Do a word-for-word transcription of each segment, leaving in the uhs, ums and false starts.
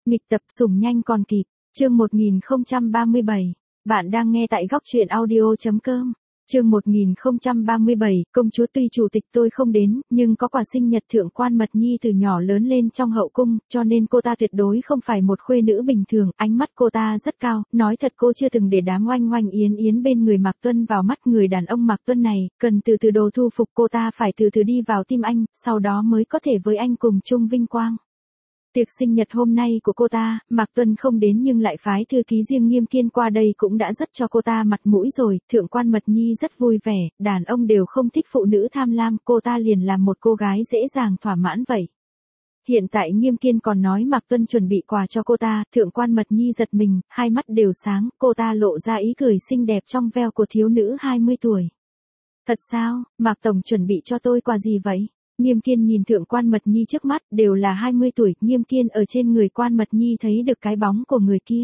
Nghịch tập sủng nhanh còn kịp, chương một nghìn không trăm ba mươi bảy. Bạn đang nghe tại góc truyện audio.com. Chương một nghìn không trăm ba mươi bảy, công chúa tuy chủ tịch tôi không đến, nhưng có quà sinh nhật thượng quan Mật Nhi từ nhỏ lớn lên trong hậu cung, cho nên cô ta tuyệt đối không phải một khuê nữ bình thường, ánh mắt cô ta rất cao, nói thật cô chưa từng để đám oanh oanh yến yến bên người Mạc Tuân vào mắt người đàn ông Mạc Tuân này, cần từ từ đồ thu phục cô ta phải từ từ đi vào tim anh, sau đó mới có thể với anh cùng chung vinh quang. Tiệc sinh nhật hôm nay của cô ta, Mạc Tuân không đến nhưng lại phái thư ký riêng Nghiêm Kiên qua đây cũng đã rất cho cô ta mặt mũi rồi, thượng quan Mật Nhi rất vui vẻ, đàn ông đều không thích phụ nữ tham lam, cô ta liền làm một cô gái dễ dàng thỏa mãn vậy. Hiện tại Nghiêm Kiên còn nói Mạc Tuân chuẩn bị quà cho cô ta, thượng quan Mật Nhi giật mình, hai mắt đều sáng, cô ta lộ ra ý cười xinh đẹp trong veo của thiếu nữ hai mươi tuổi. Thật sao, Mạc Tổng chuẩn bị cho tôi quà gì vậy? Nghiêm Kiên nhìn thượng quan Mật Nhi trước mắt, đều là hai mươi tuổi, Nghiêm Kiên ở trên người quan Mật Nhi thấy được cái bóng của người kia.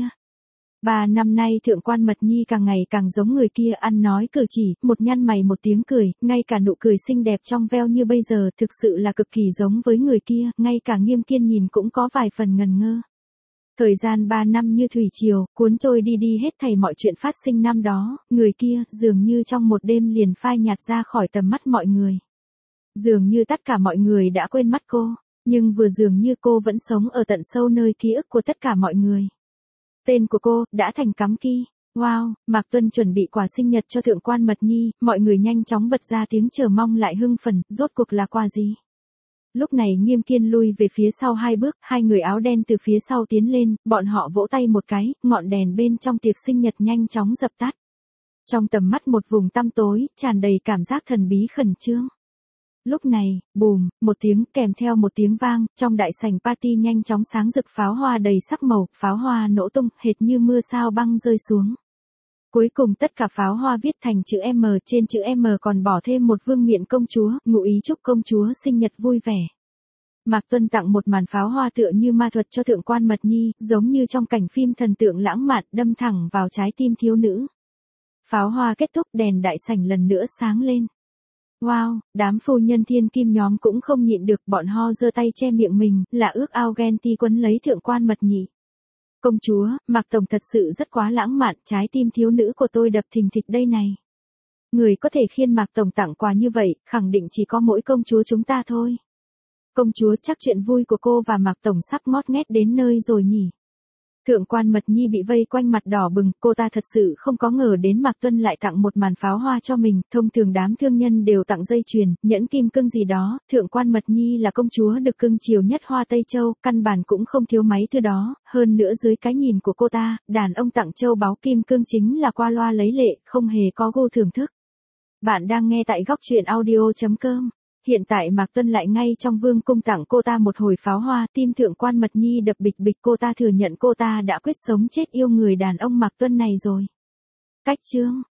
Ba năm nay thượng quan Mật Nhi càng ngày càng giống người kia, ăn nói cử chỉ, một nhăn mày một tiếng cười, ngay cả nụ cười xinh đẹp trong veo như bây giờ thực sự là cực kỳ giống với người kia, ngay cả Nghiêm Kiên nhìn cũng có vài phần ngần ngơ. Thời gian ba năm như thủy triều, cuốn trôi đi đi hết thảy mọi chuyện phát sinh năm đó, người kia dường như trong một đêm liền phai nhạt ra khỏi tầm mắt mọi người. Dường như tất cả mọi người đã quên mất cô, nhưng vừa dường như cô vẫn sống ở tận sâu nơi ký ức của tất cả mọi người. Tên của cô đã thành cắm key. Wow, Mạc Tuân chuẩn bị quà sinh nhật cho thượng quan Mật Nhi, mọi người nhanh chóng bật ra tiếng chờ mong lại hưng phấn, rốt cuộc là quà gì? Lúc này Nghiêm Kiên lui về phía sau hai bước, hai người áo đen từ phía sau tiến lên, bọn họ vỗ tay một cái, ngọn đèn bên trong tiệc sinh nhật nhanh chóng dập tắt. Trong tầm mắt một vùng tăm tối, tràn đầy cảm giác thần bí khẩn trương. Lúc này, bùm, một tiếng kèm theo một tiếng vang, trong đại sảnh party nhanh chóng sáng rực pháo hoa đầy sắc màu, pháo hoa nổ tung, hệt như mưa sao băng rơi xuống. Cuối cùng tất cả pháo hoa viết thành chữ M, trên chữ M còn bỏ thêm một vương miện công chúa, ngụ ý chúc công chúa sinh nhật vui vẻ. Mạc Tuân tặng một màn pháo hoa tựa như ma thuật cho thượng quan Mật Nhi, giống như trong cảnh phim thần tượng lãng mạn, đâm thẳng vào trái tim thiếu nữ. Pháo hoa kết thúc, đèn đại sảnh lần nữa sáng lên. Wow, đám phu nhân thiên kim nhóm cũng không nhịn được, bọn ho giơ tay che miệng mình, là ước ao ghen ti quấn lấy thượng quan Mật Nhi. Công chúa, Mạc Tổng thật sự rất quá lãng mạn, trái tim thiếu nữ của tôi đập thình thịch đây này. Người có thể khiên Mạc Tổng tặng quà như vậy, khẳng định chỉ có mỗi công chúa chúng ta thôi. Công chúa, chắc chuyện vui của cô và Mạc Tổng sắp ngót nghét đến nơi rồi nhỉ. Thượng quan Mật Nhi bị vây quanh mặt đỏ bừng, cô ta thật sự không có ngờ đến Mạc Tuân lại tặng một màn pháo hoa cho mình, thông thường đám thương nhân đều tặng dây chuyền, nhẫn kim cương gì đó, thượng quan Mật Nhi là công chúa được cưng chiều nhất Hoa Tây Châu, căn bản cũng không thiếu mấy thứ đó, hơn nữa dưới cái nhìn của cô ta, đàn ông tặng châu báu kim cương chính là qua loa lấy lệ, không hề có gu thưởng thức. Bạn đang nghe tại góc truyện audio.com. Hiện tại Mạc Tuân lại ngay trong vương cung tặng cô ta một hồi pháo hoa, tim thượng quan Mật Nhi đập bịch bịch, cô ta thừa nhận cô ta đã quyết sống chết yêu người đàn ông Mạc Tuân này rồi. Cách chương,